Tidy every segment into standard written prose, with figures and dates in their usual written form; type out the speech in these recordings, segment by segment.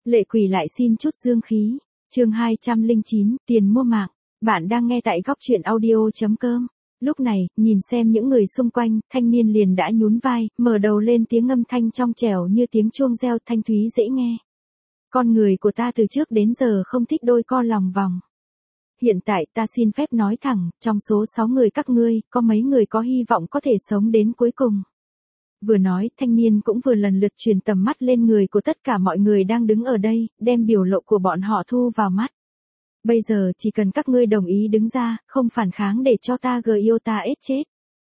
Lệ Quỷ lại xin chút dương khí. Chương 209, tiền mua mạng. Bạn đang nghe tại góc truyện audio.com. Lúc này, nhìn xem những người xung quanh, thanh niên liền đã nhún vai, mở đầu lên tiếng âm thanh trong trẻo như tiếng chuông reo thanh thúy dễ nghe. Con người của ta từ trước đến giờ không thích đôi co lòng vòng. Hiện tại ta xin phép nói thẳng, trong số 6 người các ngươi, có mấy người có hy vọng có thể sống đến cuối cùng. Vừa nói, thanh niên cũng vừa lần lượt truyền tầm mắt lên người của tất cả mọi người đang đứng ở đây, đem biểu lộ của bọn họ thu vào mắt. Bây giờ chỉ cần các ngươi đồng ý đứng ra, không phản kháng để cho ta Giota chết.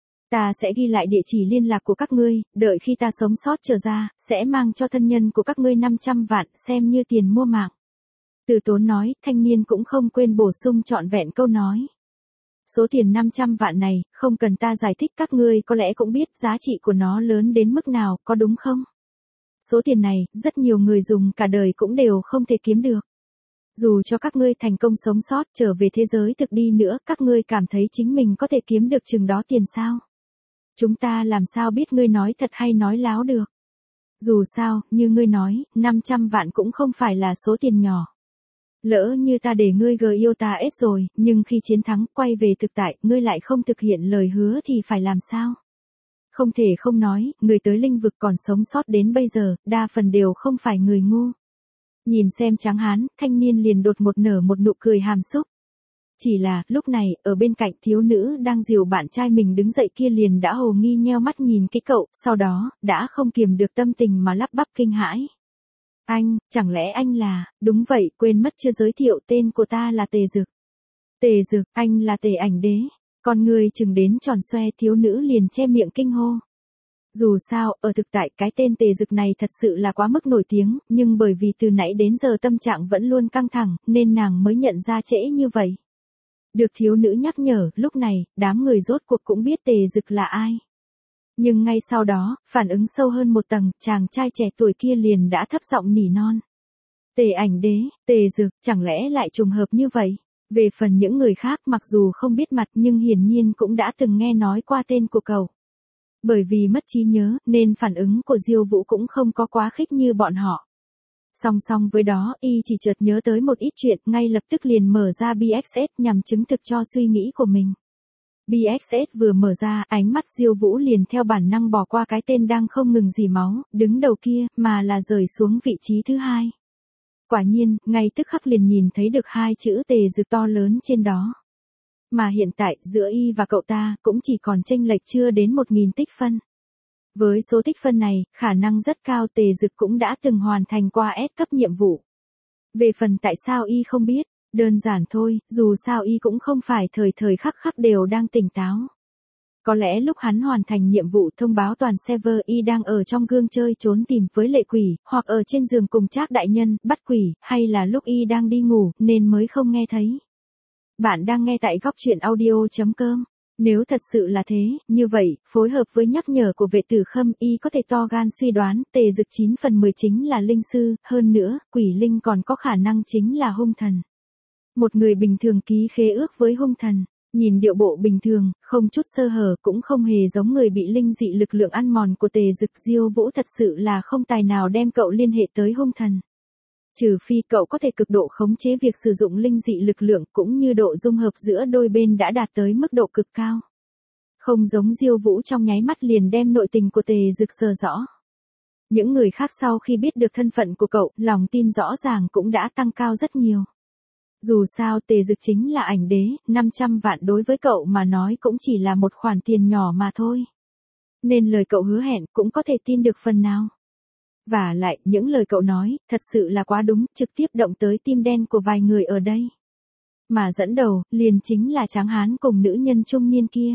Ta sẽ ghi lại địa chỉ liên lạc của các ngươi, đợi khi ta sống sót trở ra, sẽ mang cho thân nhân của các ngươi 500 vạn xem như tiền mua mạng. Từ Tốn nói, thanh niên cũng không quên bổ sung trọn vẹn câu nói. Số tiền 500 vạn này, không cần ta giải thích các ngươi có lẽ cũng biết giá trị của nó lớn đến mức nào, có đúng không? Số tiền này, rất nhiều người dùng cả đời cũng đều không thể kiếm được. Dù cho các ngươi thành công sống sót trở về thế giới thực đi nữa, các ngươi cảm thấy chính mình có thể kiếm được chừng đó tiền sao? Chúng ta làm sao biết ngươi nói thật hay nói láo được? Dù sao, như ngươi nói, 500 vạn cũng không phải là số tiền nhỏ. Lỡ như ta để ngươi Giota rồi, nhưng khi chiến thắng quay về thực tại, ngươi lại không thực hiện lời hứa thì phải làm sao? Không thể không nói, người tới linh vực còn sống sót đến bây giờ, đa phần đều không phải người ngu. Nhìn xem tráng hán, thanh niên liền đột một nở một nụ cười hàm xúc. Chỉ là, lúc này, ở bên cạnh thiếu nữ đang dìu bạn trai mình đứng dậy kia liền đã hồ nghi nheo mắt nhìn cái cậu, sau đó, đã không kiềm được tâm tình mà lắp bắp kinh hãi. Anh, chẳng lẽ anh là, đúng vậy, quên mất chưa giới thiệu tên của ta là Tề Dực. Tề Dực, anh là Tề Ảnh Đế. Con người chừng đến tròn xoe thiếu nữ liền che miệng kinh hô. Dù sao, ở thực tại cái tên Tề Dực này thật sự là quá mức nổi tiếng, nhưng bởi vì từ nãy đến giờ tâm trạng vẫn luôn căng thẳng, nên nàng mới nhận ra trễ như vậy. Được thiếu nữ nhắc nhở, lúc này, đám người rốt cuộc cũng biết Tề Dực là ai. Nhưng ngay sau đó, phản ứng sâu hơn một tầng, chàng trai trẻ tuổi kia liền đã thấp giọng nỉ non. Tề Ảnh Đế, Tề Dực, chẳng lẽ lại trùng hợp như vậy? Về phần những người khác mặc dù không biết mặt nhưng hiển nhiên cũng đã từng nghe nói qua tên của cậu. Bởi vì mất trí nhớ, nên phản ứng của Diêu Vũ cũng không có quá khích như bọn họ. Song song với đó, y chỉ chợt nhớ tới một ít chuyện, ngay lập tức liền mở ra BXS nhằm chứng thực cho suy nghĩ của mình. BXS vừa mở ra, ánh mắt Diêu Vũ liền theo bản năng bỏ qua cái tên đang không ngừng rỉ máu, đứng đầu kia, mà là rời xuống vị trí thứ hai. Quả nhiên, ngay tức khắc liền nhìn thấy được hai chữ Tề Dực to lớn trên đó. Mà hiện tại, giữa y và cậu ta, cũng chỉ còn chênh lệch chưa đến 1000 tích phân. Với số tích phân này, khả năng rất cao Tề Dực cũng đã từng hoàn thành qua S cấp nhiệm vụ. Về phần tại sao y không biết, đơn giản thôi, dù sao y cũng không phải thời thời khắc khắc đều đang tỉnh táo. Có lẽ lúc hắn hoàn thành nhiệm vụ thông báo toàn server y đang ở trong gương chơi trốn tìm với Lệ Quỷ, hoặc ở trên giường cùng Trác đại nhân, bắt quỷ, hay là lúc y đang đi ngủ, nên mới không nghe thấy. Bạn đang nghe tại góc truyện audio.com. Nếu thật sự là thế, như vậy, phối hợp với nhắc nhở của vệ tử Khâm, y có thể to gan suy đoán, Tề Dực 9 phần 10 chính là linh sư, hơn nữa, quỷ linh còn có khả năng chính là hung thần. Một người bình thường ký khế ước với hung thần, nhìn điệu bộ bình thường, không chút sơ hở, cũng không hề giống người bị linh dị lực lượng ăn mòn của Tề Dực. Diêu Vũ thật sự là không tài nào đem cậu liên hệ tới hung thần. Trừ phi cậu có thể cực độ khống chế việc sử dụng linh dị lực lượng cũng như độ dung hợp giữa đôi bên đã đạt tới mức độ cực cao. Không giống Diêu Vũ trong nháy mắt liền đem nội tình của Tề Dực sờ rõ. Những người khác sau khi biết được thân phận của cậu, lòng tin rõ ràng cũng đã tăng cao rất nhiều. Dù sao Tề Dực chính là Ảnh Đế, 500 vạn đối với cậu mà nói cũng chỉ là một khoản tiền nhỏ mà thôi. Nên lời cậu hứa hẹn cũng có thể tin được phần nào. Và lại, những lời cậu nói, thật sự là quá đúng, trực tiếp động tới tim đen của vài người ở đây. Mà dẫn đầu, liền chính là tráng hán cùng nữ nhân trung niên kia.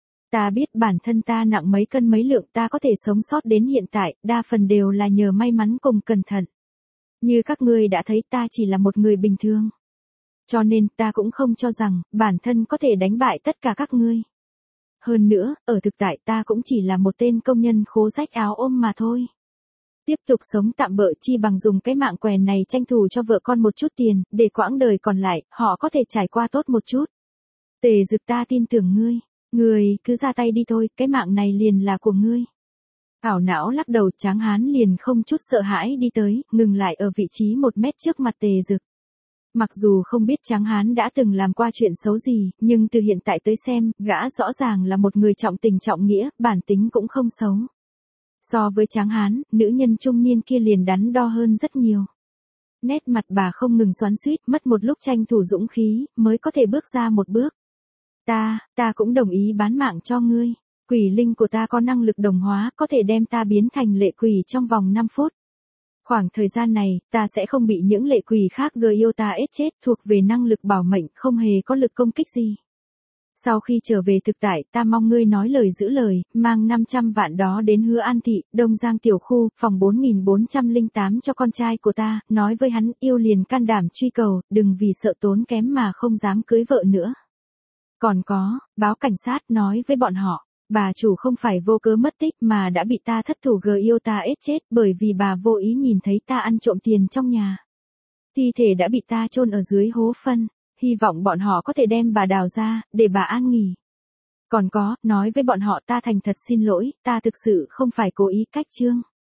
Ta biết bản thân ta nặng mấy cân mấy lượng ta có thể sống sót đến hiện tại, đa phần đều là nhờ may mắn cùng cẩn thận. Như các ngươi đã thấy ta chỉ là một người bình thường. Cho nên ta cũng không cho rằng, bản thân có thể đánh bại tất cả các ngươi. Hơn nữa, ở thực tại ta cũng chỉ là một tên công nhân khố rách áo ôm mà thôi. Tiếp tục sống tạm bợ chi bằng dùng cái mạng quèn này tranh thủ cho vợ con một chút tiền, để quãng đời còn lại, họ có thể trải qua tốt một chút. Tề Dực ta tin tưởng ngươi, ngươi cứ ra tay đi thôi, cái mạng này liền là của ngươi. Ảo não lắc đầu, Tráng Hán liền không chút sợ hãi đi tới, ngừng lại ở vị trí 1 mét trước mặt Tề Dực. Mặc dù không biết Tráng Hán đã từng làm qua chuyện xấu gì, nhưng từ hiện tại tới xem, gã rõ ràng là một người trọng tình trọng nghĩa, bản tính cũng không xấu. So với Tráng Hán, nữ nhân trung niên kia liền đắn đo hơn rất nhiều. Nét mặt bà không ngừng xoắn xuýt, mất một lúc tranh thủ dũng khí, mới có thể bước ra một bước. Ta cũng đồng ý bán mạng cho ngươi. Quỷ linh của ta có năng lực đồng hóa, có thể đem ta biến thành lệ quỷ trong vòng 5 phút. Khoảng thời gian này, ta sẽ không bị những lệ quỷ khác gây yêu ta ết chết, thuộc về năng lực bảo mệnh, không hề có lực công kích gì. Sau khi trở về thực tại, ta mong ngươi nói lời giữ lời, mang 500 vạn đó đến Hứa An Thị, Đông Giang tiểu khu, phòng 4408 cho con trai của ta, nói với hắn yêu liền can đảm truy cầu, đừng vì sợ tốn kém mà không dám cưới vợ nữa. Còn có, báo cảnh sát nói với bọn họ, bà chủ không phải vô cớ mất tích mà đã bị ta thất thủ gây yêu ta ết chết bởi vì bà vô ý nhìn thấy ta ăn trộm tiền trong nhà. Thi thể đã bị ta chôn ở dưới hố phân, hy vọng bọn họ có thể đem bà đào ra, để bà an nghỉ. Còn có, nói với bọn họ ta thành thật xin lỗi, ta thực sự không phải cố ý cách trương.